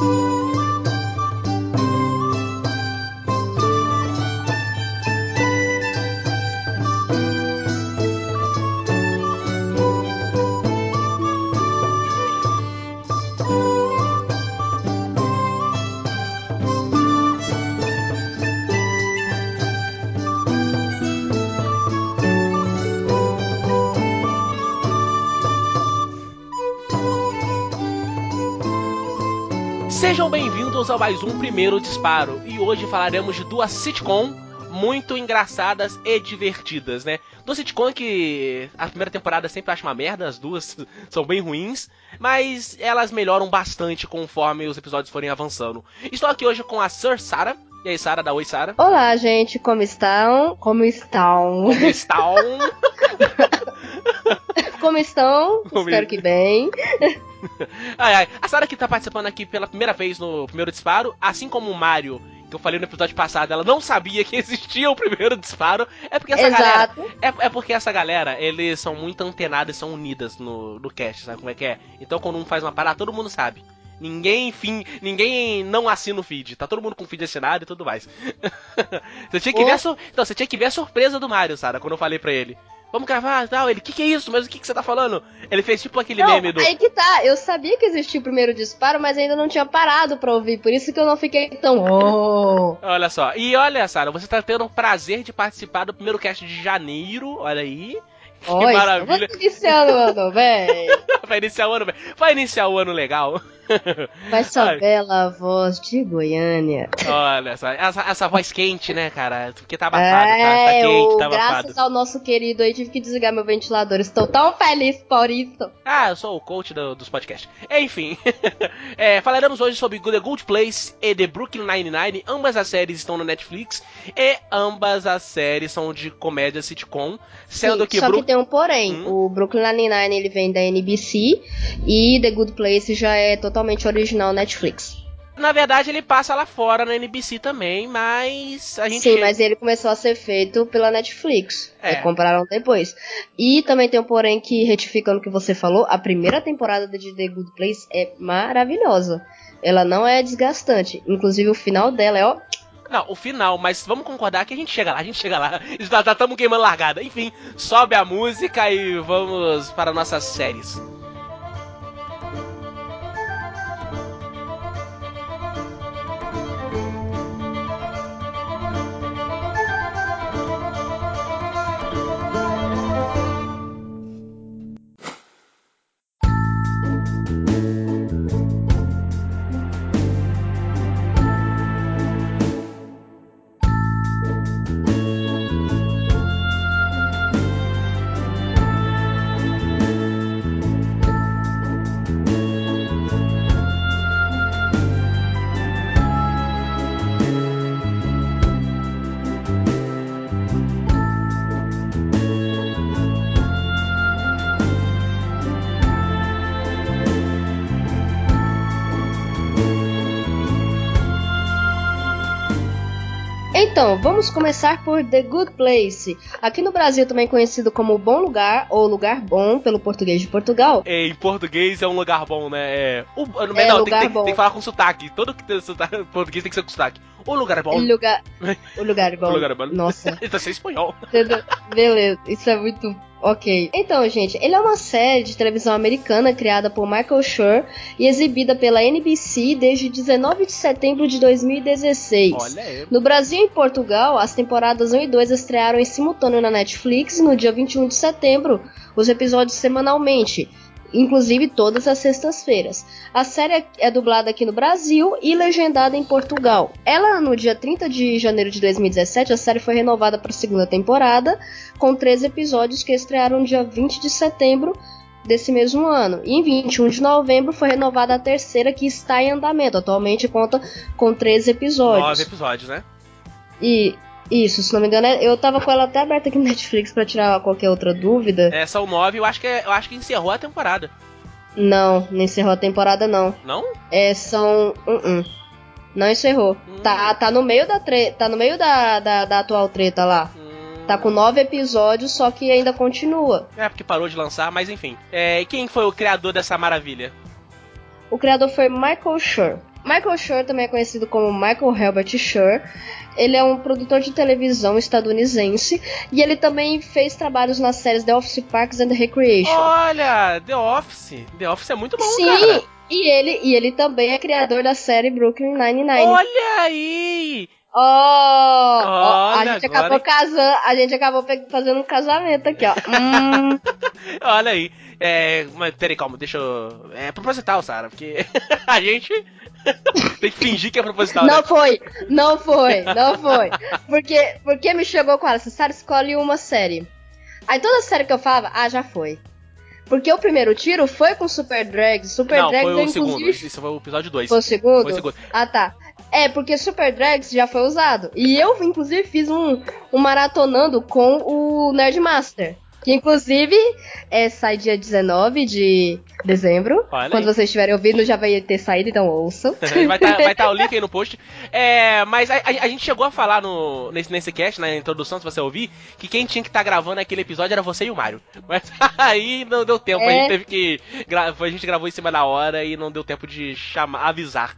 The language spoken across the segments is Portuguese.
Sejam bem-vindos a mais um Primeiro Disparo, e hoje falaremos de duas sitcom muito engraçadas e divertidas, né? Duas sitcom que a primeira temporada sempre acho uma merda, as duas são bem ruins, mas elas melhoram bastante conforme os episódios forem avançando. Estou aqui hoje com a Sir Sarah. E aí, Sarah, dá oi, Sarah. Olá, gente, como estão? Como estão? Como estão? Como estão? Espero que bem. Ai. A Sarah que tá participando aqui pela primeira vez no Primeiro Disparo, assim como o Mario, que eu falei no episódio passado, ela não sabia que existia o Primeiro Disparo, é porque essa Exato. galera... É porque essa galera, eles são muito antenados e são unidas no cast, sabe como é que é? Então quando um faz uma parada, todo mundo sabe. Ninguém não assina o feed, tá todo mundo com o feed assinado e tudo mais. Você tinha que ver a surpresa do Mario, Sarah, quando eu falei pra ele. Vamos gravar e tal. Ele, que é isso? Mas o que você tá falando? Ele fez tipo aquele meme do... Aí que tá, eu sabia que existia o Primeiro Disparo, mas ainda não tinha parado pra ouvir, por isso que eu não fiquei tão... Olha só, e olha, Sarah, você tá tendo o prazer de participar do primeiro cast de janeiro, olha aí. Que maravilha. Vou iniciando o ano, velho. Vai iniciar o ano legal. Com essa bela voz de Goiânia. Olha só, essa voz quente, né, cara? Porque tá abafado, tá quente, tá abafado. Graças ao nosso querido aí, tive que desligar meu ventilador. Estou tão feliz por isso. Eu sou o coach dos podcasts. Enfim, falaremos hoje sobre The Good Place e The Brooklyn Nine-Nine. Ambas as séries estão no Netflix e ambas as séries são de comédia sitcom. Sendo que só que tem um porém. O Brooklyn Nine-Nine ele vem da NBC e The Good Place já é totalmente original Netflix. Na verdade, ele passa lá fora na NBC também, mas a gente... Sim, mas ele começou a ser feito pela Netflix. Compraram depois. E também tem um porém que, retificando o que você falou, a primeira temporada de The Good Place é maravilhosa. Ela não é desgastante. Inclusive, o final dela é, ó... Não, o final, mas vamos concordar que a gente chega lá. Já estamos queimando largada. Enfim, sobe a música e vamos para nossas séries. Então, vamos começar por The Good Place. Aqui no Brasil também conhecido como Bom Lugar, ou Lugar Bom, pelo português de Portugal. Em português é um lugar bom, né? Lugar bom. Tem que falar com sotaque. Todo que tem sotaque português tem que ser com sotaque. O lugar é bom. O lugar bom. O lugar é bom. Nossa. Isso é espanhol. Beleza, isso é muito... Ok. Então, gente, ele é uma série de televisão americana criada por Michael Schur e exibida pela NBC desde 19 de setembro de 2016. Olha aí. No Brasil e em Portugal, as temporadas 1 e 2 estrearam em simultâneo na Netflix no dia 21 de setembro, os episódios semanalmente, inclusive todas as sextas-feiras. A série é dublada aqui no Brasil e legendada em Portugal. Ela, no dia 30 de janeiro de 2017, a série foi renovada para a segunda temporada, com 13 episódios que estrearam no dia 20 de setembro desse mesmo ano. E em 21 de novembro foi renovada a terceira, que está em andamento. Atualmente conta com 13 episódios. 9 episódios, né? Isso, se não me engano, eu tava com ela até aberta aqui no Netflix pra tirar qualquer outra dúvida. São 9, eu acho que encerrou a temporada. Não encerrou a temporada, não. Não? São... Não encerrou. Tá no meio da treta, tá no meio da atual treta lá. Tá com 9 episódios, só que ainda continua. Porque parou de lançar, mas enfim. E quem foi o criador dessa maravilha? O criador foi Michael Schur. Michael Schur também é conhecido como Michael Herbert Schur. Ele é um produtor de televisão estadunidense e ele também fez trabalhos nas séries The Office, Parks and Recreation. Olha, The Office. The Office é muito bom, Sim, cara. e ele também é criador da série Brooklyn Nine-Nine. Olha aí! A gente agora... acabou casando, a gente acabou fazendo um casamento aqui, ó. Olha aí. Mas peraí, calma, deixa eu... É proposital, Sarah, porque a gente tem que fingir que é proposital, Não né? Não foi. Porque me chegou com ela, Sarah, escolhe uma série. Aí toda série que eu falava, já foi. Porque o primeiro tiro foi com Super Drags. Não, Drags, foi o inclusive... segundo. Isso foi o episódio 2. Foi o segundo? Foi o segundo. Ah, tá. Porque Super Drags já foi usado. E eu, inclusive, fiz um maratonando com o Nerdmaster. Que, inclusive, sai dia 19 de dezembro. Olha Quando aí. vocês estiverem ouvindo, já vai ter saído, então ouçam. vai tá o link aí no post. Mas a gente chegou a falar nesse cast, na introdução, se você ouvir, que quem tinha que estar gravando aquele episódio era você e o Mário. Mas aí não deu tempo, a gente teve que... A gente gravou em cima da hora e não deu tempo de avisar.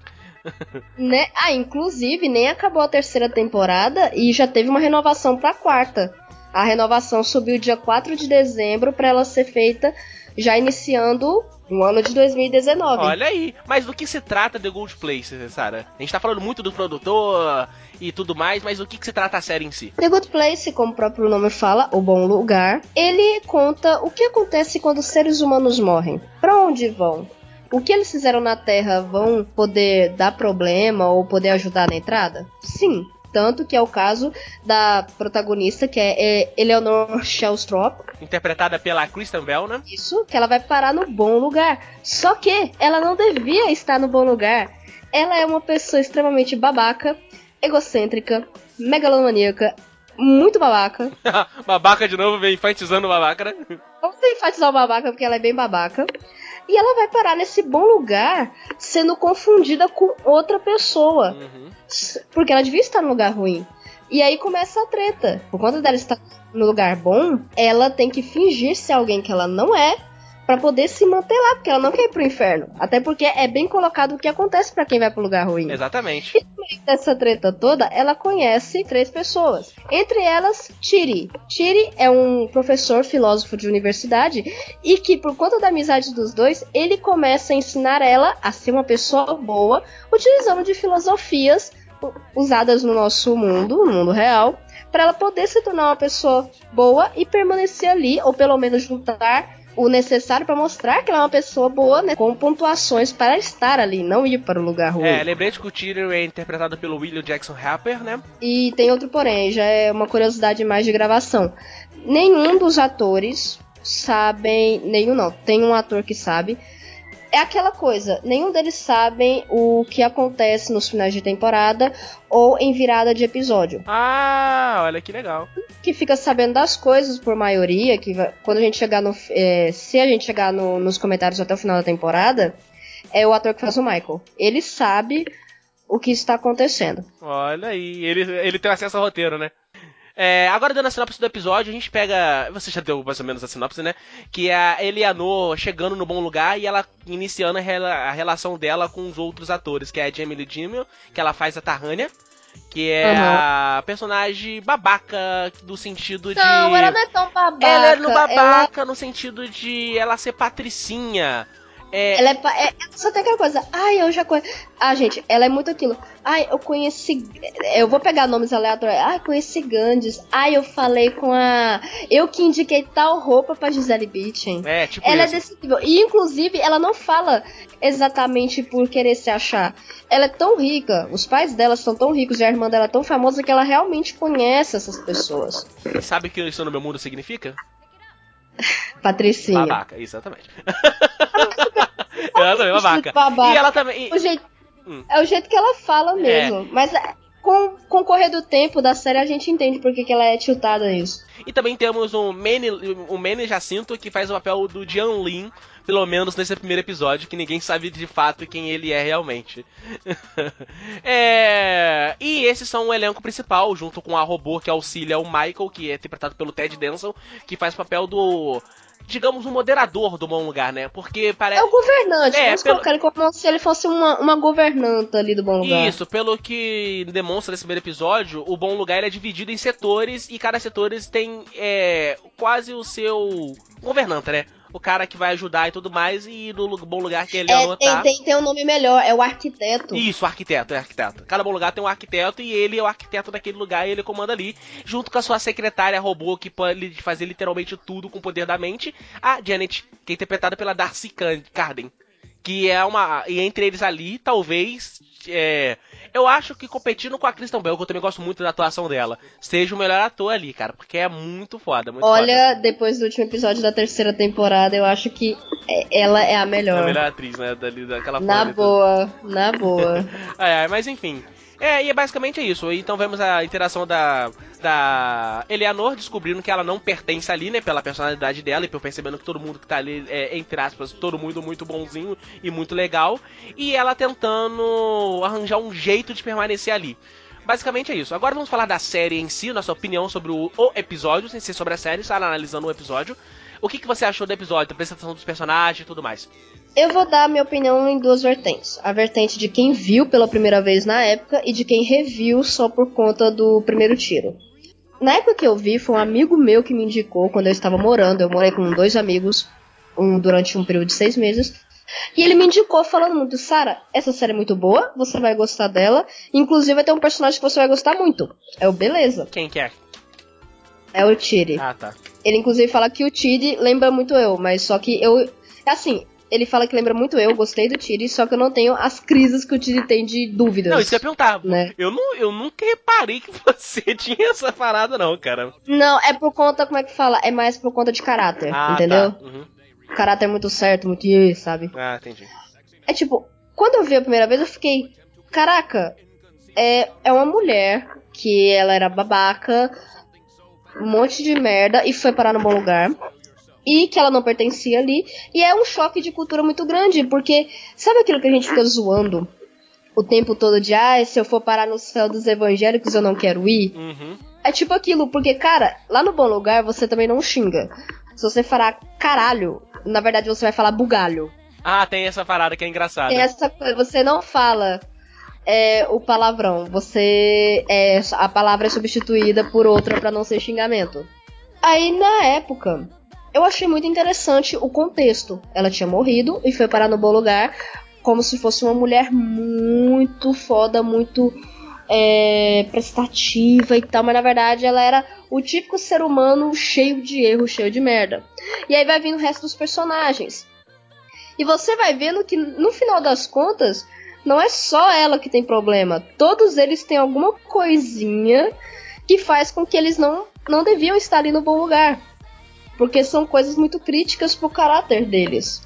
Né? Inclusive, nem acabou a terceira temporada e já teve uma renovação pra quarta. A renovação subiu dia 4 de dezembro pra ela ser feita já iniciando o ano de 2019. Olha aí, mas do que se trata The Good Place, Sarah? A gente tá falando muito do produtor e tudo mais, mas do que se trata a série em si? The Good Place, como o próprio nome fala, o bom lugar, ele conta o que acontece quando os seres humanos morrem. Pra onde vão? O que eles fizeram na Terra vão poder dar problema ou poder ajudar na entrada? Sim. Tanto que é o caso da protagonista, que é Eleanor Shellstrop. Interpretada pela Kristen Bell, né? Isso, que ela vai parar no bom lugar. Só que ela não devia estar no bom lugar. Ela é uma pessoa extremamente babaca, egocêntrica, megalomaníaca, muito babaca. Babaca de novo, vem enfatizando babaca, né? Vamos enfatizar o babaca porque ela é bem babaca. E ela vai parar nesse bom lugar sendo confundida com outra pessoa. Uhum. Porque ela devia estar no lugar ruim. E aí começa a treta. Por conta dela estar no lugar bom, ela tem que fingir ser alguém que ela não é pra poder se manter lá, porque ela não quer ir pro inferno. Até porque é bem colocado o que acontece pra quem vai pro lugar ruim. Exatamente. E no meio dessa treta toda, ela conhece 3 pessoas. Entre elas, Chiri. Chiri é um professor filósofo de universidade e que, por conta da amizade dos dois, ele começa a ensinar ela a ser uma pessoa boa, utilizando de filosofias usadas no nosso mundo, no mundo real, para ela poder se tornar uma pessoa boa e permanecer ali, ou pelo menos juntar o necessário para mostrar que ela é uma pessoa boa, né, com pontuações para estar ali, não ir para o lugar ruim. Lembrei que o Tyrion é interpretado pelo William Jackson Harper, né? E tem outro porém, já é uma curiosidade mais de gravação. Nenhum dos atores sabem, nenhum não, tem um ator que sabe. É aquela coisa, nenhum deles sabem o que acontece nos finais de temporada ou em virada de episódio. Olha que legal. Que fica sabendo das coisas por maioria, que quando a gente chegar se a gente chegar nos comentários até o final da temporada, é o ator que faz o Michael. Ele sabe o que está acontecendo. Olha aí, ele tem acesso ao roteiro, né? Agora dando a sinopse do episódio, a gente pega... Você já deu mais ou menos a sinopse, né? Que é a Eleanor chegando no bom lugar e ela iniciando a relação dela com os outros atores, que é a Jamie Lee Jimmel, que ela faz a Tarrania, que é a personagem babaca no sentido de... Não, ela não é tão babaca. Ela é no babaca no sentido de ela ser patricinha. Ela só tem aquela coisa. Eu já conheço. Gente, ela é muito aquilo. Eu conheci. Eu vou pegar nomes aleatórios. Conheci Gandhi. Eu falei com a. Eu que indiquei tal roupa pra Gisele Bündchen. Tipo ela isso. É desse nível. E, inclusive, ela não fala exatamente por querer se achar. Ela é tão rica. Os pais dela são tão ricos e a irmã dela é tão famosa que ela realmente conhece essas pessoas. E sabe o que isso no meu mundo significa? Patricinha. Babaca, exatamente. Ela também é babaca. E ela também. É o jeito que ela fala mesmo. Mas com o correr do tempo da série a gente entende por que ela é tiltada nisso. E também temos o Manny Jacinto, que faz o papel do Jian Lin, pelo menos nesse primeiro episódio, que ninguém sabe de fato quem ele é realmente. E esses são o elenco principal, junto com a robô que auxilia o Michael, que é interpretado pelo Ted Danson, que faz o papel digamos, um moderador do Bom Lugar, né? Porque parece... É o governante, vamos colocar ele como se ele fosse uma governanta ali do Bom Lugar. Isso, pelo que demonstra nesse primeiro episódio, o Bom Lugar ele é dividido em setores e cada setor tem quase o seu governanta, né? O cara que vai ajudar e tudo mais, e no Bom Lugar que ele anotar... Tem um nome melhor, é o arquiteto. Isso, o arquiteto, é arquiteto. Cada Bom Lugar tem um arquiteto e ele é o arquiteto daquele lugar e ele comanda ali, junto com a sua secretária robô, que pode fazer literalmente tudo com o poder da mente, a Janet, que é interpretada pela Darcy Carden. Que é e entre eles ali, talvez, eu acho que competindo com a Kristen Bell, que eu também gosto muito da atuação dela, seja o melhor ator ali, cara, porque é muito foda, muito Olha, foda. depois do último episódio da terceira temporada, eu acho que ela é a melhor. É a melhor atriz, né, daquela Na boa, na boa. Mas enfim. E é basicamente isso. Então vemos a interação da Eleanor descobrindo que ela não pertence ali, né? Pela personalidade dela e por percebendo que todo mundo que tá ali é, entre aspas, todo mundo muito bonzinho e muito legal. E ela tentando arranjar um jeito de permanecer ali. Basicamente é isso. Agora vamos falar da série em si, nossa opinião sobre o episódio, sem ser sobre a série, só analisando o episódio. O que você achou do episódio, da apresentação dos personagens e tudo mais? Eu vou dar a minha opinião em duas vertentes. A vertente de quem viu pela primeira vez na época e de quem reviu só por conta do primeiro tiro. Na época que eu vi, foi um amigo meu que me indicou quando eu estava morando. Eu morei com 2 amigos durante um período de 6 meses. E ele me indicou falando muito, Sarah, essa série é muito boa, você vai gostar dela. Inclusive vai ter um personagem que você vai gostar muito. É o Beleza. Quem que é? É o Chidi. Ah, tá. Ele inclusive fala que o Chidi lembra muito eu, mas só que eu... Assim, ele fala que lembra muito eu, gostei do Chidi, só que eu não tenho as crises que o Chidi tem de dúvidas. Não, isso que eu ia perguntar. Né? Eu nunca reparei que você tinha essa parada, não, cara. Não, é por conta, como é que fala? É mais por conta de caráter, entendeu? Tá. Uhum. Caráter muito certo, muito isso, sabe? Ah, entendi. É tipo, quando eu vi a primeira vez, eu fiquei... Caraca, é uma mulher que ela era babaca, um monte de merda, e foi parar no Bom Lugar. E que ela não pertencia ali. E é um choque de cultura muito grande, porque sabe aquilo que a gente fica zoando o tempo todo de, se eu for parar no céu dos evangélicos eu não quero ir? Uhum. É tipo aquilo, porque, cara, lá no Bom Lugar você também não xinga. Se você falar caralho, na verdade você vai falar bugalho. Ah, tem essa parada que é engraçada. Tem essa coisa, você não fala o palavrão, a palavra é substituída por outra pra não ser xingamento. Aí, na época, eu achei muito interessante o contexto. Ela tinha morrido e foi parar no Bom Lugar como se fosse uma mulher muito foda, muito prestativa e tal, mas na verdade ela era o típico ser humano cheio de erro, cheio de merda. E aí vai vindo o resto dos personagens. E você vai vendo que no final das contas, não é só ela que tem problema. Todos eles têm alguma coisinha que faz com que eles não deviam estar ali no Bom Lugar. Porque são coisas muito críticas pro caráter deles.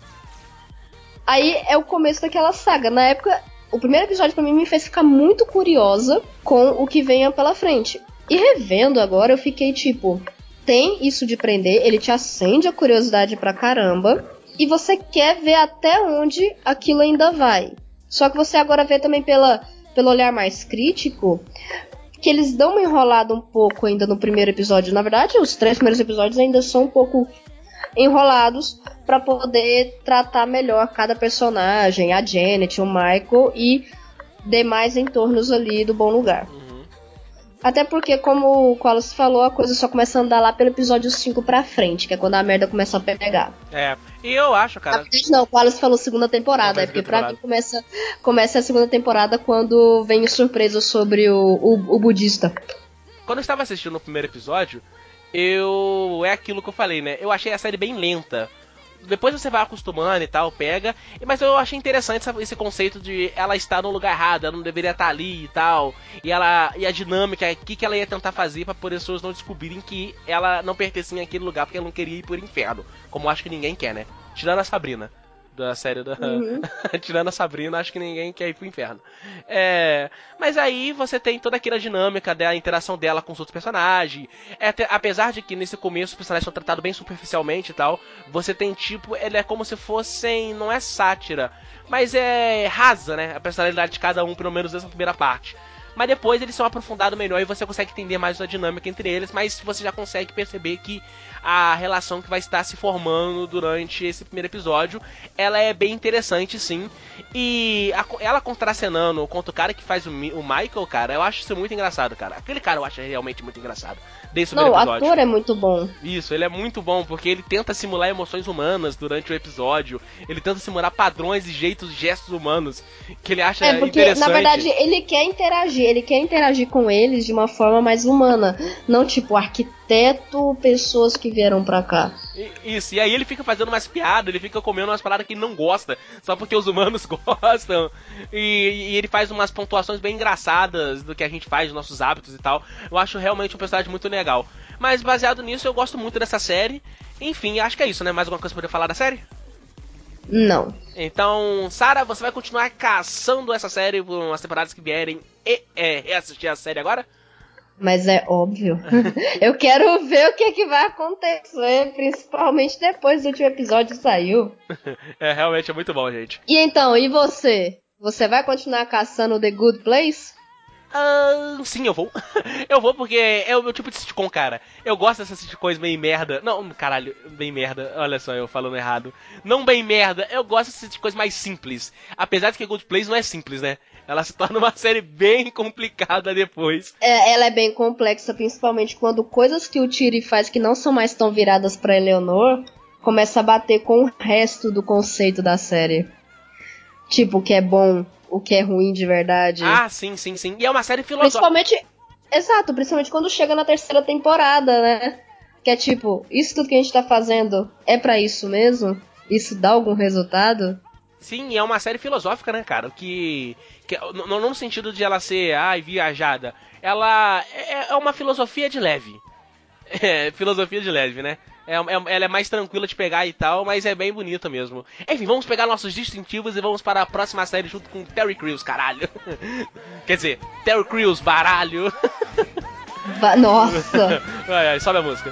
Aí é o começo daquela saga. Na época, o primeiro episódio pra mim me fez ficar muito curiosa com o que venha pela frente. E revendo agora, eu fiquei tipo... Tem isso de prender, ele te acende a curiosidade pra caramba. E você quer ver até onde aquilo ainda vai. Só que você agora vê também pelo olhar mais crítico... que eles dão uma enrolada um pouco ainda no primeiro episódio. Na verdade, os 3 primeiros episódios ainda são um pouco enrolados pra poder tratar melhor cada personagem, a Janet, o Michael e demais entornos ali do Bom Lugar. Uhum. Até porque, como o Wallace falou, a coisa só começa a andar lá pelo episódio 5 pra frente, que é quando a merda começa a pegar. E eu acho, cara... Não, o Wallace falou segunda temporada, porque pra mim começa a segunda temporada quando vem surpresa sobre o budista. Quando eu estava assistindo o primeiro episódio, é aquilo que eu falei, né? Eu achei a série bem lenta. Depois você vai acostumando e tal, pega. Mas eu achei interessante esse conceito de ela estar no lugar errado, ela não deveria estar ali e tal. E a dinâmica, o que ela ia tentar fazer para as pessoas não descobrirem que ela não pertencia àquele lugar porque ela não queria ir pro inferno. Como acho que ninguém quer, né? Tirando a Sabrina. Da série da... Uhum. Tirando a Sabrina, acho que ninguém quer ir pro inferno. Mas aí você tem toda aquela dinâmica da interação dela com os outros personagens. Apesar de que nesse começo os personagens são tratados bem superficialmente e tal, você tem tipo, ele é como se fossem, não é sátira, mas é rasa, né? A personalidade de cada um, pelo menos nessa primeira parte. mas depois eles são aprofundados melhor e você consegue entender mais a dinâmica entre eles, mas você já consegue perceber que a relação que vai estar se formando durante esse primeiro episódio, ela é bem interessante, sim. E ela contracenando contra o cara que faz o Michael, cara, eu acho isso muito engraçado, cara. Aquele cara eu acho realmente muito engraçado. Desde o primeiro episódio. O ator é muito bom. Isso, ele é muito bom, porque ele tenta simular emoções humanas durante o episódio. Ele tenta simular padrões e jeitos, gestos humanos que ele acha porque, interessante. Na verdade, ele quer interagir com eles de uma forma mais humana. Não tipo arquiteto, pessoas que vieram pra cá. Isso, e aí ele fica fazendo umas piadas, ele fica comendo umas paradas que ele não gosta, só porque os humanos gostam. E ele faz umas pontuações bem engraçadas do que a gente faz, dos nossos hábitos e tal. Eu acho realmente um personagem muito legal. Mas baseado nisso, eu gosto muito dessa série. Enfim, acho que é isso, né? Mais alguma coisa pra poder falar da série? Não. Então, Sarah, você vai continuar caçando essa série por umas temporadas que vierem e reassistir a série agora? Mas é óbvio. Eu quero ver o que vai acontecer, principalmente depois do último episódio que saiu. Realmente é muito bom, gente. E então, e você? Você vai continuar caçando The Good Place? Sim, eu vou. Eu vou porque é o meu tipo de sitcom, cara. Eu gosto dessas sitcoms bem merda. Não, caralho, bem merda. Olha só, eu falando errado. Não bem merda, eu gosto dessas sitcoms mais simples. Apesar de que Good Place não é simples, né? Ela se torna uma série bem complicada depois. Ela é bem complexa, principalmente quando coisas que o Tiri faz que não são mais tão viradas pra Eleanor começa a bater com o resto do conceito da série. Tipo, o que é bom, o que é ruim de verdade. Ah, sim. E é uma série filosófica. Principalmente quando chega na terceira temporada, né? Que é tipo, isso tudo que a gente tá fazendo é pra isso mesmo? Isso dá algum resultado? Sim, é uma série filosófica, né, cara? Que não no sentido de ela ser, viajada. Ela é uma filosofia de leve. É, filosofia de leve, né? Ela é mais tranquila de pegar e tal, mas é bem bonita mesmo. Enfim, vamos pegar nossos distintivos e vamos para a próxima série junto com Terry Crews, caralho. Quer dizer, Terry Crews, baralho. Nossa! Ai, sobe a música.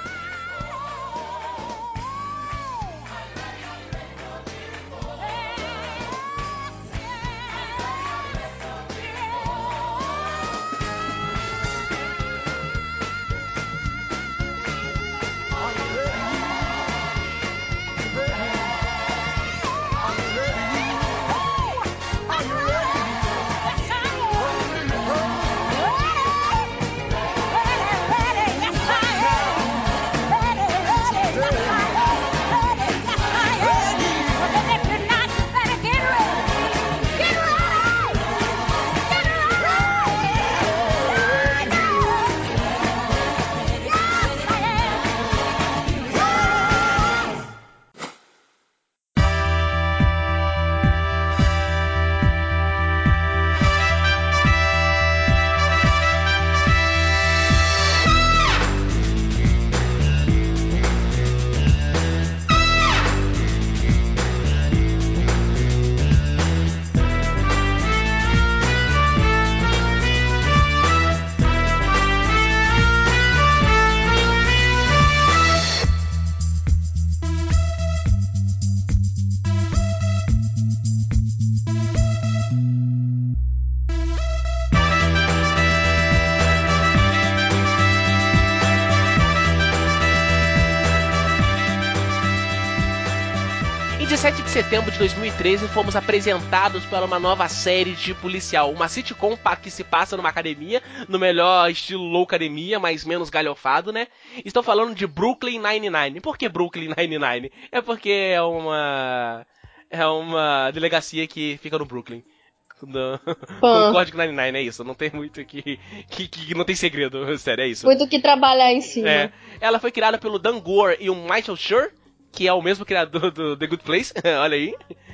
Em 17 de setembro de 2013, fomos apresentados para uma nova série de policial, uma sitcom que se passa numa academia, no melhor estilo Loucademia, mas menos galhofado, né? Estou falando de Brooklyn Nine-Nine. Por que Brooklyn Nine-Nine? É porque é uma delegacia que fica no Brooklyn. Com Código 99, é isso. Não tem muito que não tem segredo, sério, é isso. Muito que trabalhar em cima. Ela foi criada pelo Dan Gore e o Michael Schur, que é o mesmo criador do The Good Place, olha aí.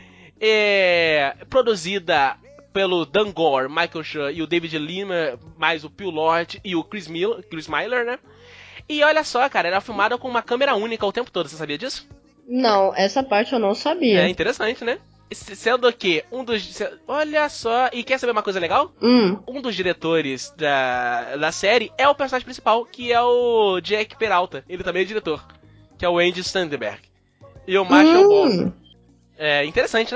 Produzida pelo Dan Gore, Michael Schur e o David Lima, mais o Phil Lord e o Chris Miller, né? E olha só, cara, ela é filmada com uma câmera única o tempo todo, você sabia disso? Não, essa parte eu não sabia. É interessante, né? Sendo que olha só, e quer saber uma coisa legal? Um dos diretores da série é o personagem principal, que é o Jack Peralta. Ele também é diretor, que é o Andy Samberg. E o Marshall Bob. É interessante, né?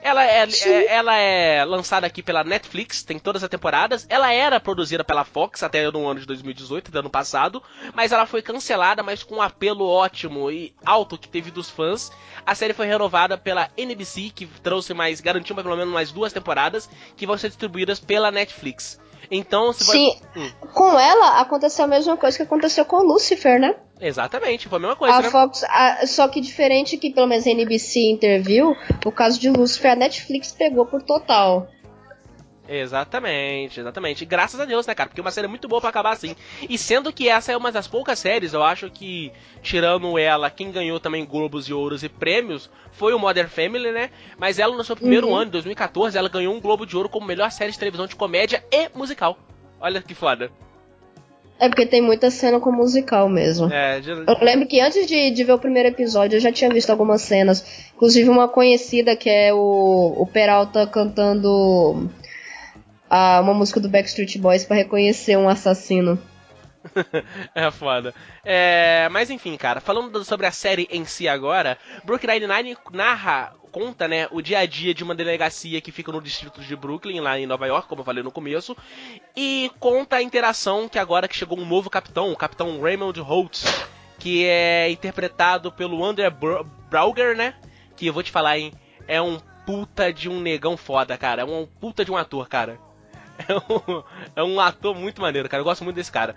Ela é lançada aqui pela Netflix, tem todas as temporadas. Ela era produzida pela Fox até no ano de 2018, do ano passado, mas ela foi cancelada, mas com um apelo ótimo e alto que teve dos fãs. A série foi renovada pela NBC, que garantiu pelo menos mais 2 temporadas, que vão ser distribuídas pela Netflix. Então, se Sim, com ela aconteceu a mesma coisa que aconteceu com Lucifer, né? Exatamente, foi a mesma coisa, né? Fox, só que diferente que pelo menos a NBC interviu, o caso de Lucifer a Netflix pegou por total. Exatamente. Graças a Deus, né, cara? Porque é uma série muito boa pra acabar assim. E sendo que essa é uma das poucas séries, eu acho que, tirando ela, quem ganhou também Globos de Ouros e prêmios foi o Modern Family, né? Mas ela, no seu primeiro ano, em 2014, ela ganhou um Globo de Ouro como melhor série de televisão de comédia e musical. Olha que foda. É porque tem muita cena com musical mesmo. Eu lembro que antes de ver o primeiro episódio, eu já tinha visto algumas cenas. Inclusive uma conhecida que é o Peralta cantando uma música do Backstreet Boys pra reconhecer um assassino. É foda. Mas enfim, cara, falando sobre a série em si agora, Brooklyn Nine-Nine conta, né, o dia a dia de uma delegacia que fica no distrito de Brooklyn, lá em Nova York, como eu falei no começo, e conta a interação que agora que chegou um novo capitão, o capitão Raymond Holtz, que é interpretado pelo André Brauger, né, que eu vou te falar, hein, é um puta de um negão foda, cara, é um puta de um ator, cara. É um ator muito maneiro, cara. Eu gosto muito desse cara.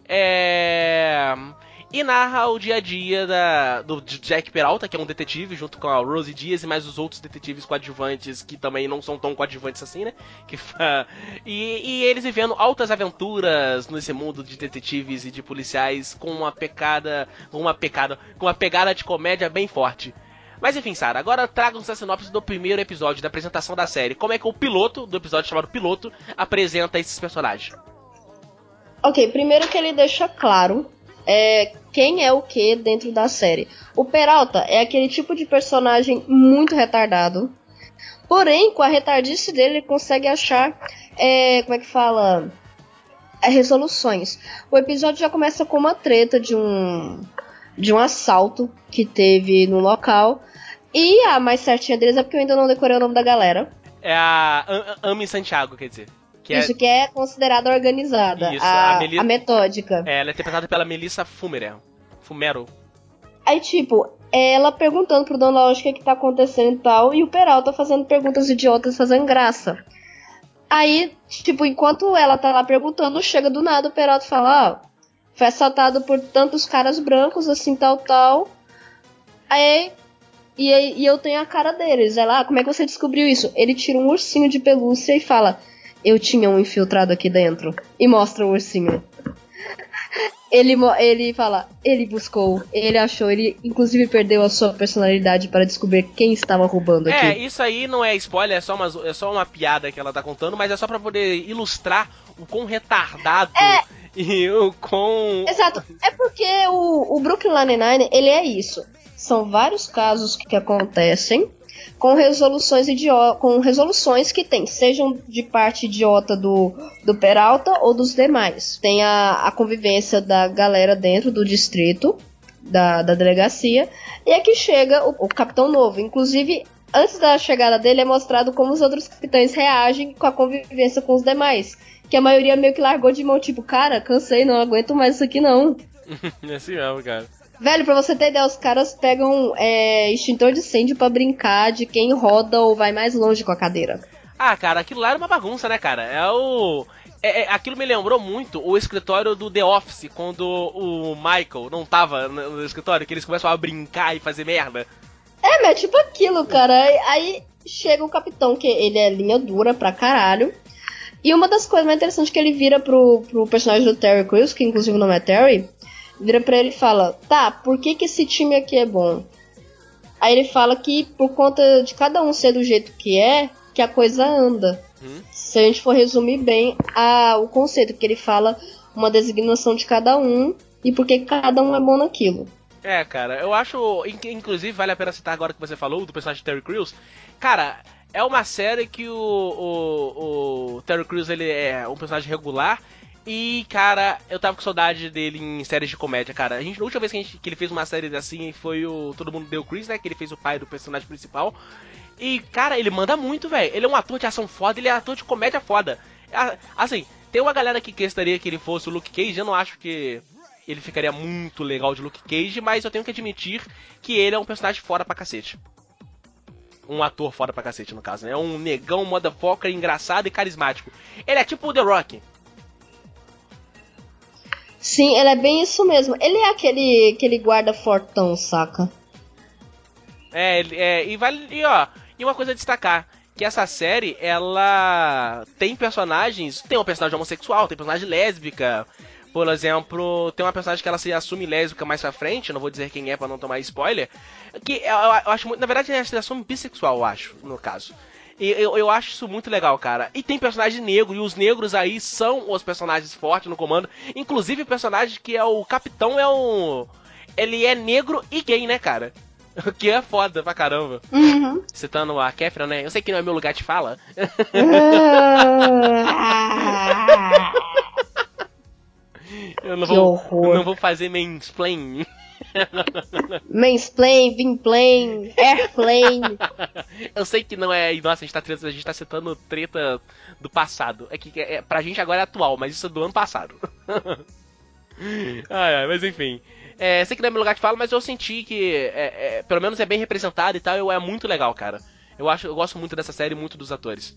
E narra o dia a dia do Jack Peralta, que é um detetive, junto com a Rosie Diaz e mais os outros detetives coadjuvantes, que também não são tão coadjuvantes assim, né? E eles vivendo altas aventuras nesse mundo de detetives e de policiais com uma pegada de comédia bem forte. Mas enfim, Sarah, agora traga-nos a sinopse do primeiro episódio da apresentação da série. Como é que o piloto, do episódio chamado Piloto, apresenta esses personagens? Ok, primeiro que ele deixa claro quem é o que dentro da série. O Peralta é aquele tipo de personagem muito retardado. Porém, com a retardice dele, ele consegue achar, como é que fala? Resoluções. O episódio já começa com uma treta de um assalto que teve no local. E a mais certinha deles é porque eu ainda não decorei o nome da galera. É a Ami Santiago, quer dizer. Que é considerada organizada. Isso, a metódica. Ela é interpretada pela Melissa Fumero. Aí, tipo, ela perguntando pro Don Lógica o que tá acontecendo e tal. E o Peralta fazendo perguntas idiotas, fazendo graça. Aí, tipo, enquanto ela tá lá perguntando, chega do nada o Peralta fala, foi assaltado por tantos caras brancos, assim, tal. Aí, e eu tenho a cara deles. Ela, como é que você descobriu isso? Ele tira um ursinho de pelúcia e fala, eu tinha um infiltrado aqui dentro. E mostra o ursinho. Ele fala, ele buscou, ele achou, ele inclusive perdeu a sua personalidade para descobrir quem estava roubando aqui. Isso aí não é spoiler, é só uma piada que ela tá contando, mas é só pra poder ilustrar o quão retardado e o quão... Exato, é porque o Brooklyn Nine-Nine, ele é isso. São vários casos que acontecem com resoluções que tem, sejam de parte idiota do Peralta ou dos demais. Tem a convivência da galera dentro do distrito, da delegacia, e aqui chega o capitão novo. Inclusive, antes da chegada dele é mostrado como os outros capitães reagem com a convivência com os demais. Que a maioria meio que largou de mão, tipo, cara, cansei, não aguento mais isso aqui não. É assim mesmo, cara. Velho, pra você ter ideia, os caras pegam extintor de incêndio pra brincar de quem roda ou vai mais longe com a cadeira. Ah, cara, aquilo lá era uma bagunça, né, cara? Aquilo me lembrou muito o escritório do The Office, quando o Michael não tava no escritório, que eles começam a brincar e fazer merda. Mas é tipo aquilo, cara. Aí chega o capitão, que ele é linha dura pra caralho. E uma das coisas mais interessantes que ele vira pro personagem do Terry Crews, que inclusive o nome é Terry, vira pra ele e fala, tá, por que esse time aqui é bom? Aí ele fala que por conta de cada um ser do jeito que a coisa anda. Se a gente for resumir bem o conceito, que ele fala uma designação de cada um e por que cada um é bom naquilo. Cara, eu acho, inclusive, vale a pena citar agora que você falou, do personagem de Terry Crews. Cara, é uma série que o Terry Crews, ele é um personagem regular. E, cara, eu tava com saudade dele em séries de comédia, cara. A última vez que ele fez uma série assim foi o Todo Mundo Deu Chris, né? Que ele fez o pai do personagem principal. E, cara, ele manda muito, velho. Ele é um ator de ação foda, ele é ator de comédia foda. Assim, tem uma galera que gostaria que ele fosse o Luke Cage, eu não acho que ele ficaria muito legal de Luke Cage, mas eu tenho que admitir que ele é um personagem foda pra cacete. Um ator foda pra cacete, no caso, né? É um negão, motherfucker, engraçado e carismático. Ele é tipo o The Rock. Sim, ele é bem isso mesmo. Ele é aquele guarda fortão, saca? E uma coisa a destacar, que essa série, ela tem personagens, tem um personagem homossexual, tem personagem lésbica, por exemplo, tem uma personagem que ela se assume lésbica mais pra frente, não vou dizer quem é pra não tomar spoiler, que eu acho muito, na verdade ela se assume bissexual, eu acho, no caso. E eu acho isso muito legal, cara. E tem personagem negro, e os negros aí são os personagens fortes no comando. Inclusive o personagem que é o capitão ele é negro e gay, né, cara? O que é foda pra caramba. Uhum. Citando a Kefra, né? Eu sei que não é meu lugar de fala. Eu Que horror. não vou fazer mansplain. Mansplain, Vinplain, Airplane. Eu sei que não é. Nossa, a gente tá citando treta do passado. É que pra gente agora é atual, mas isso é do ano passado. Mas enfim. Sei que não é meu lugar de fala, mas eu senti que pelo menos é bem representado e tal, é muito legal, cara. Eu gosto muito dessa série e muito dos atores.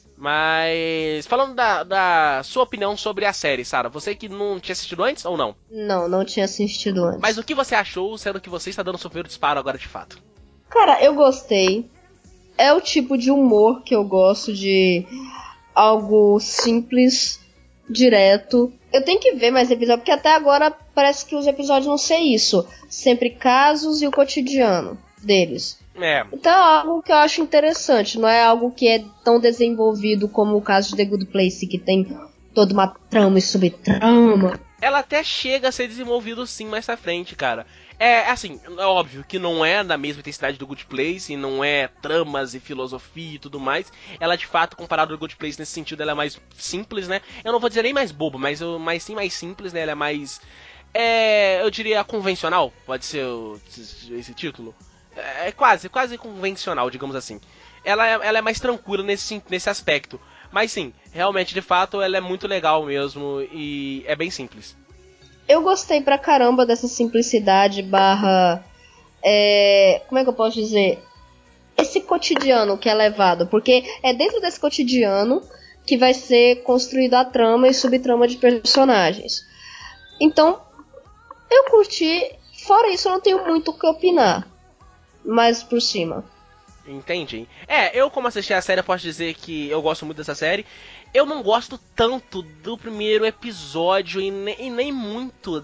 Mas falando da sua opinião sobre a série, Sarah, você que não tinha assistido antes ou não? Não tinha assistido Mas o antes. que você achou, sendo que você está dando seu primeiro disparo agora de fato? Cara, eu gostei. É o tipo de humor que eu gosto, de algo simples, direto. Eu tenho que ver mais episódios, porque até agora parece que os episódios não sei isso. Sempre casos e o cotidiano deles. Então é algo que eu acho interessante, não é algo que é tão desenvolvido como o caso de The Good Place, que tem toda uma trama e subtrama. Ela até chega a ser desenvolvido sim mais pra frente, cara. É assim, é óbvio que não é da mesma intensidade do Good Place, e não é tramas e filosofia e tudo mais. Ela de fato, comparado ao Good Place nesse sentido, ela é mais simples, né? Eu não vou dizer nem mais bobo, mas sim mais simples, né? Ela é mais. Eu diria convencional, pode ser esse título. Quase convencional, digamos assim. Ela é mais tranquila nesse aspecto. Mas sim, realmente, de fato, ela é muito legal mesmo e é bem simples. Eu gostei pra caramba dessa simplicidade barra. Como é que eu posso dizer? Esse cotidiano que é levado. Porque é dentro desse cotidiano que vai ser construída a trama e subtrama de personagens. Então, eu curti. Fora isso, eu não tenho muito o que opinar. Mais por cima. Entendi. Eu como assisti a série, eu posso dizer que eu gosto muito dessa série. Eu não gosto tanto do primeiro episódio e nem muito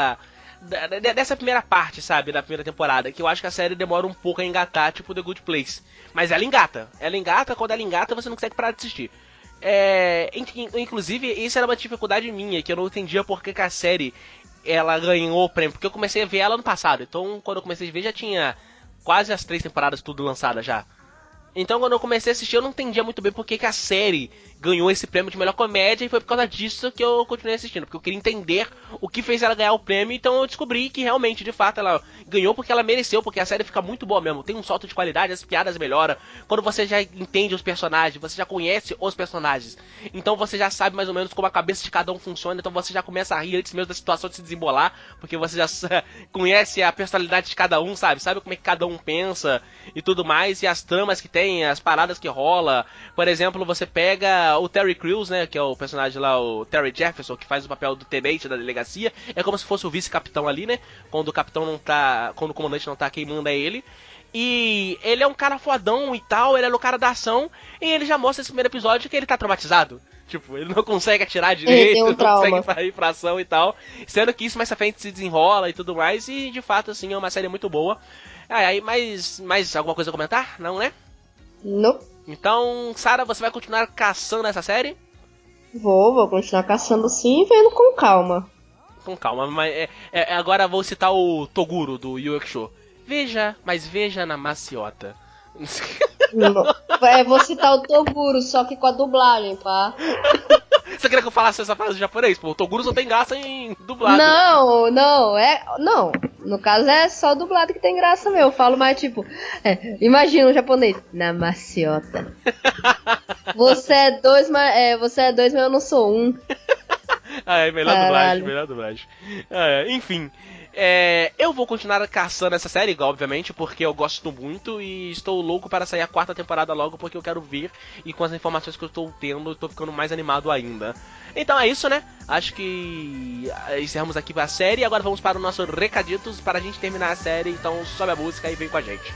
dessa primeira parte, sabe? Da primeira temporada. Que eu acho que a série demora um pouco a engatar, tipo The Good Place. Mas ela engata. Ela engata, quando ela engata, você não consegue parar de assistir. Inclusive, isso era uma dificuldade minha, que eu não entendia por que a série ela ganhou o prêmio. Porque eu comecei a ver ela no passado. Então, quando eu comecei a ver, já tinha quase as 3 temporadas tudo lançadas já. Então, quando eu comecei a assistir, eu não entendia muito bem por que a série ganhou esse prêmio de melhor comédia, e foi por causa disso que eu continuei assistindo, porque eu queria entender o que fez ela ganhar o prêmio. Então eu descobri que realmente, de fato, ela ganhou porque ela mereceu, porque a série fica muito boa mesmo, tem um salto de qualidade, as piadas melhoram, quando você já entende os personagens, você já conhece os personagens, então você já sabe mais ou menos como a cabeça de cada um funciona, então você já começa a rir antes mesmo da situação de se desembolar, porque você já conhece a personalidade de cada um, sabe como é que cada um pensa e tudo mais, e as tramas que tem, as paradas que rola. Por exemplo, você pega o Terry Crews, né, que é o personagem lá, o Terry Jefferson, que faz o papel do tenente da delegacia, é como se fosse o vice-capitão ali, né, quando o comandante não tá, quem manda é ele. E ele é um cara fodão e tal, ele é o cara da ação, e ele já mostra nesse primeiro episódio que ele tá traumatizado. Tipo, ele não consegue atirar Ele tem direito, um não consegue trauma. ir pra ação e tal. Sendo que isso mais pra frente se desenrola e tudo mais, e de fato, assim, é uma série muito boa. Aí, mais alguma coisa a comentar? Não, né? Não. Então, Sarah, você vai continuar caçando essa série? Vou continuar caçando sim e vendo com calma. Com calma, mas agora vou citar o Toguro do Yu Hakusho. Veja, mas veja na maciota. Não. Vou citar o Toguro, só que com a dublagem, pá. Você queria que eu falasse essa frase em japonês? Pô, o Toguro só tem graça em dublado. Não. No caso é só dublado que tem graça meu. Eu falo mais tipo, imagina um japonês. Namaciota. Você é dois, mas eu não sou um. Melhor dublagem, melhor dublagem. Enfim, eu vou continuar caçando essa série, obviamente, porque eu gosto muito e estou louco para sair a 4ª temporada logo, porque eu quero ver, e com as informações que eu estou tendo, eu estou ficando mais animado ainda. Então é isso, né? Acho que encerramos aqui a série e agora vamos para o nosso recaditos para a gente terminar a série, então sobe a música e vem com a gente.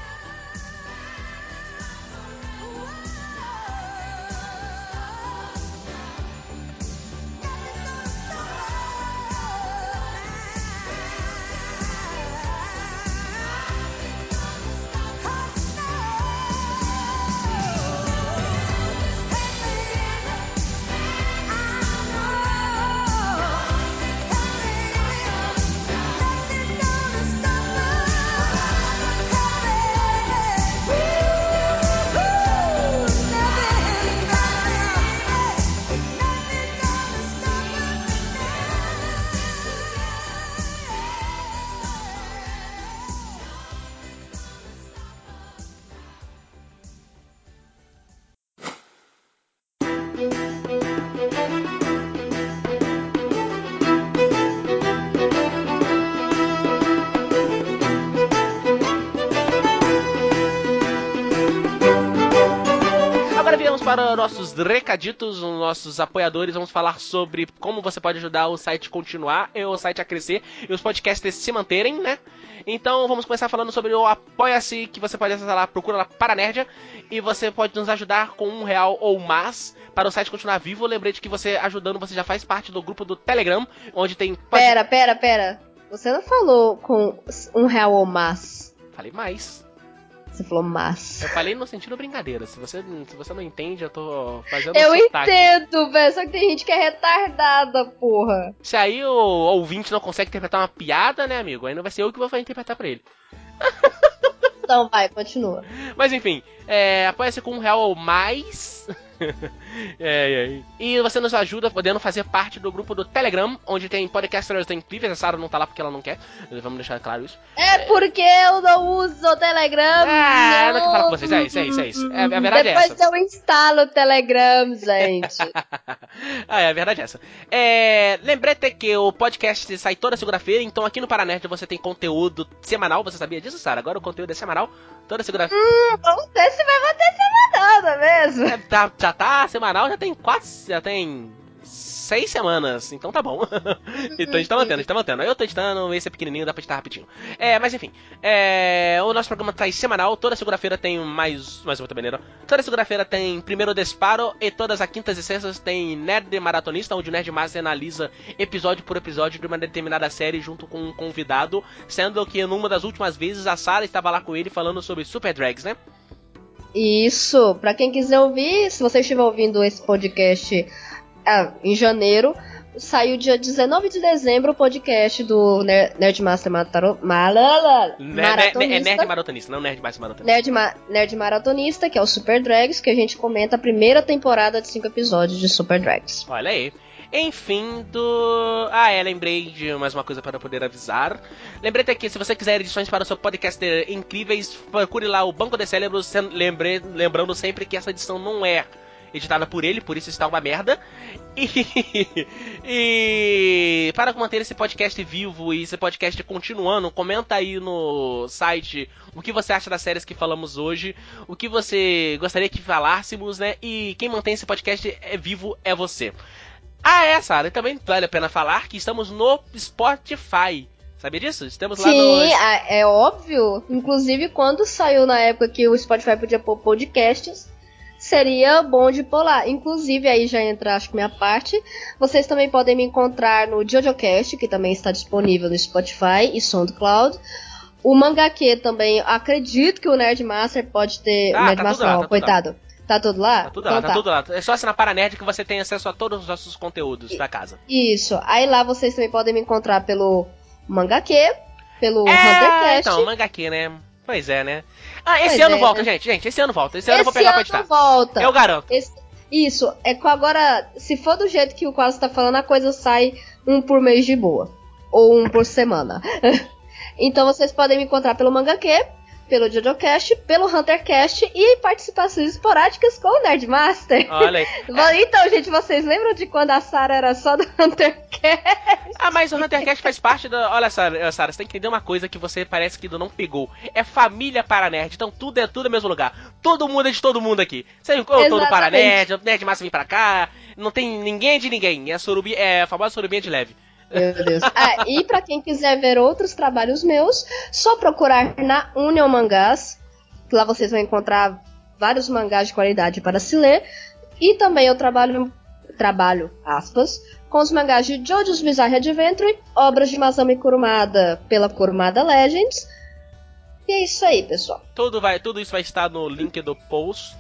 Para nossos recaditos, nossos apoiadores, vamos falar sobre como você pode ajudar o site a continuar e o site a crescer e os podcasts se manterem, né? Então vamos começar falando sobre o Apoia-se, que você pode acessar lá, procura lá Paranerdia, e você pode nos ajudar com R$1 ou mais para o site continuar vivo. Lembrete que você ajudando, você já faz parte do grupo do Telegram, onde tem... Pera. Você não falou com R$1 ou mais? Falei mais. Você falou mas. Eu falei no sentido brincadeira. Se você não entende, eu tô fazendo Eu sotaque. entendo, velho. Só que tem gente que é retardada, porra. Se aí o ouvinte não consegue interpretar uma piada, né, amigo? Aí não vai ser eu que vou interpretar pra ele. Então vai, continua. Mas enfim, apoia-se com R$1 ou mais. E você nos ajuda podendo fazer parte do grupo do Telegram, onde tem podcasters incríveis. A Sarah não tá lá porque ela não quer. Vamos deixar claro isso. Porque eu não uso o Telegram. Eu não quero falar com vocês. É isso. A verdade Depois é essa. eu instalo o Telegram, gente. A verdade é essa. Lembrete que o podcast sai toda segunda-feira, então aqui no Paranerd você tem conteúdo semanal. Você sabia disso, Sarah? Agora o conteúdo é semanal, toda segunda-feira. Vamos ver se vai manter semanal, não é mesmo? Já tá semanal, já tem 6 semanas, então tá bom. Então a gente tá mantendo. Eu tô editando, esse é pequenininho, dá pra editar rapidinho. Mas enfim, o nosso programa tá semanal, toda segunda-feira tem mais uma tabeneira. Toda segunda-feira tem Primeiro Disparo e todas as quintas e sextas tem Nerd Maratonista, onde o Nerd Master analisa episódio por episódio de uma determinada série junto com um convidado, sendo que numa das últimas vezes a Sarah estava lá com ele falando sobre Super Drags, né? Isso, pra quem quiser ouvir, se você estiver ouvindo esse podcast em janeiro, saiu dia 19 de dezembro o podcast do Nerdmaster Maratonista. É Nerd Maratonista, não Nerd Master Maratonista. Nerd Maratonista, que é o Super Drags, que a gente comenta a primeira temporada de 5 episódios de Super Drags. Olha aí. Enfim, lembrei de mais uma coisa para poder avisar. Lembrei até que se você quiser edições para o seu podcast incríveis, procure lá o Banco de Cérebros, lembrando sempre que essa edição não é editada por ele, por isso está uma merda. E para manter esse podcast vivo e esse podcast continuando, comenta aí no site o que você acha das séries que falamos hoje, o que você gostaria que falássemos, né? E quem mantém esse podcast vivo é você. Sarah, também vale a pena falar que estamos no Spotify. Sabia disso? Estamos lá no... Sim, é óbvio. Inclusive, quando saiu na época que o Spotify podia pôr podcasts, seria bom de pôr lá. Inclusive, aí já entra, acho que minha parte. Vocês também podem me encontrar no JoJoCast, que também está disponível no Spotify e SoundCloud. O Mangaque também, acredito que o Nerdmaster pode ter... o Nerdmaster, coitado. Tá tudo lá? Tá tudo lá. É só assinar Paranerd que você tem acesso a todos os nossos conteúdos da casa. Isso. Aí lá vocês também podem me encontrar pelo Mangaque, pelo HunterCast. Então, Mangaque, né? Pois é, né? Esse ano volta, né? gente. Esse ano volta. Esse ano eu vou pegar pra editar. Volta. Eu garanto. Isso. Agora, se for do jeito que o Quase tá falando, a coisa sai um por mês de boa. Ou um por semana. Então vocês podem me encontrar pelo MangaQ, pelo JoJoCast, pelo HunterCast e participações esporádicas com o Nerdmaster. Olha aí. Então, gente, vocês lembram de quando a Sarah era só do HunterCast? Ah, mas o HunterCast faz parte da... Olha, Sarah, você tem que entender uma coisa que você parece que ainda não pegou. É família para nerd, então tudo é no mesmo lugar. Todo mundo é de todo mundo aqui. Você viu? Eu tô no para nerd, o Nerdmaster vem pra cá, não tem ninguém de ninguém. É a famosa surubinha de leve. Meu Deus. E pra quem quiser ver outros trabalhos meus, só procurar na Union Mangás. Lá vocês vão encontrar vários mangás de qualidade para se ler. E também eu trabalho, aspas, com os mangás de JoJo's Bizarre Adventure, obras de Masami Kurumada pela Kurumada Legends. E é isso aí, pessoal. Tudo isso vai estar no link do post.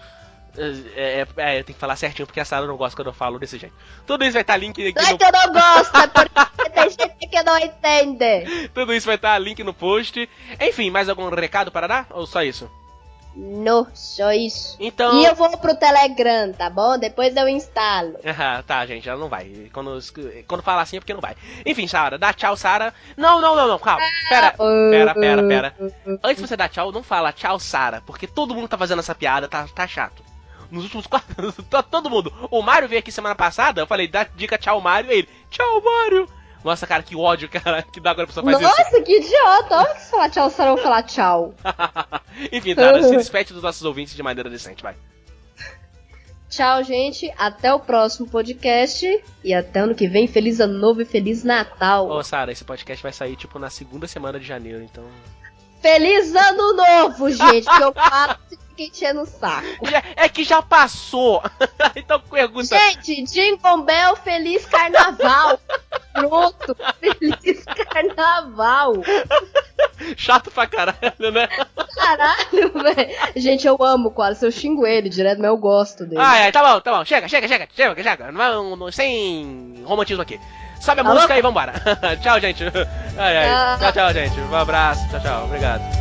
Eu tenho que falar certinho porque a Sarah não gosta quando eu falo desse jeito. Tudo isso vai estar link aqui não é que eu não gosto, é porque tem gente que não entende. Tudo isso vai estar link no post. Enfim, mais algum recado para dar? Ou só isso? Não, só isso. Então... E eu vou pro Telegram, tá bom? Depois eu instalo. Tá, gente, ela não vai. Quando fala assim é porque não vai. Enfim, Sarah, dá tchau, Sarah. Não, calma. Pera. Antes de você dar tchau, não fala tchau, Sarah, porque todo mundo tá fazendo essa piada, tá chato. Nos últimos 4 tá todo mundo. O Mário veio aqui semana passada, eu falei, dá dica tchau, Mário, e ele, tchau, Mário. Nossa, cara, que ódio, cara, que dá quando a pessoa faz isso. Nossa, que idiota. Olha que você falar tchau, Sarah, eu vou falar tchau. Enfim, Sarah, se despede dos nossos ouvintes de maneira decente, vai. Tchau, gente. Até o próximo podcast. E até ano que vem. Feliz Ano Novo e Feliz Natal. Ô, Sarah, esse podcast vai sair, tipo, na segunda semana de janeiro, então... Feliz Ano Novo, gente. Que eu falo e fica enchendo o saco. É que já passou. Então pergunta... Gente, Jingle Bell, Feliz Carnaval. Pronto. Feliz Carnaval. Chato pra caralho, né? Caralho, velho. Gente, eu amo o Koala. Eu xingo ele direto, mas eu gosto dele. Tá bom. Chega. Não, sem romantismo aqui. Sobe a música e vambora. Tchau, gente. Tchau, gente. Um abraço. Tchau. Obrigado.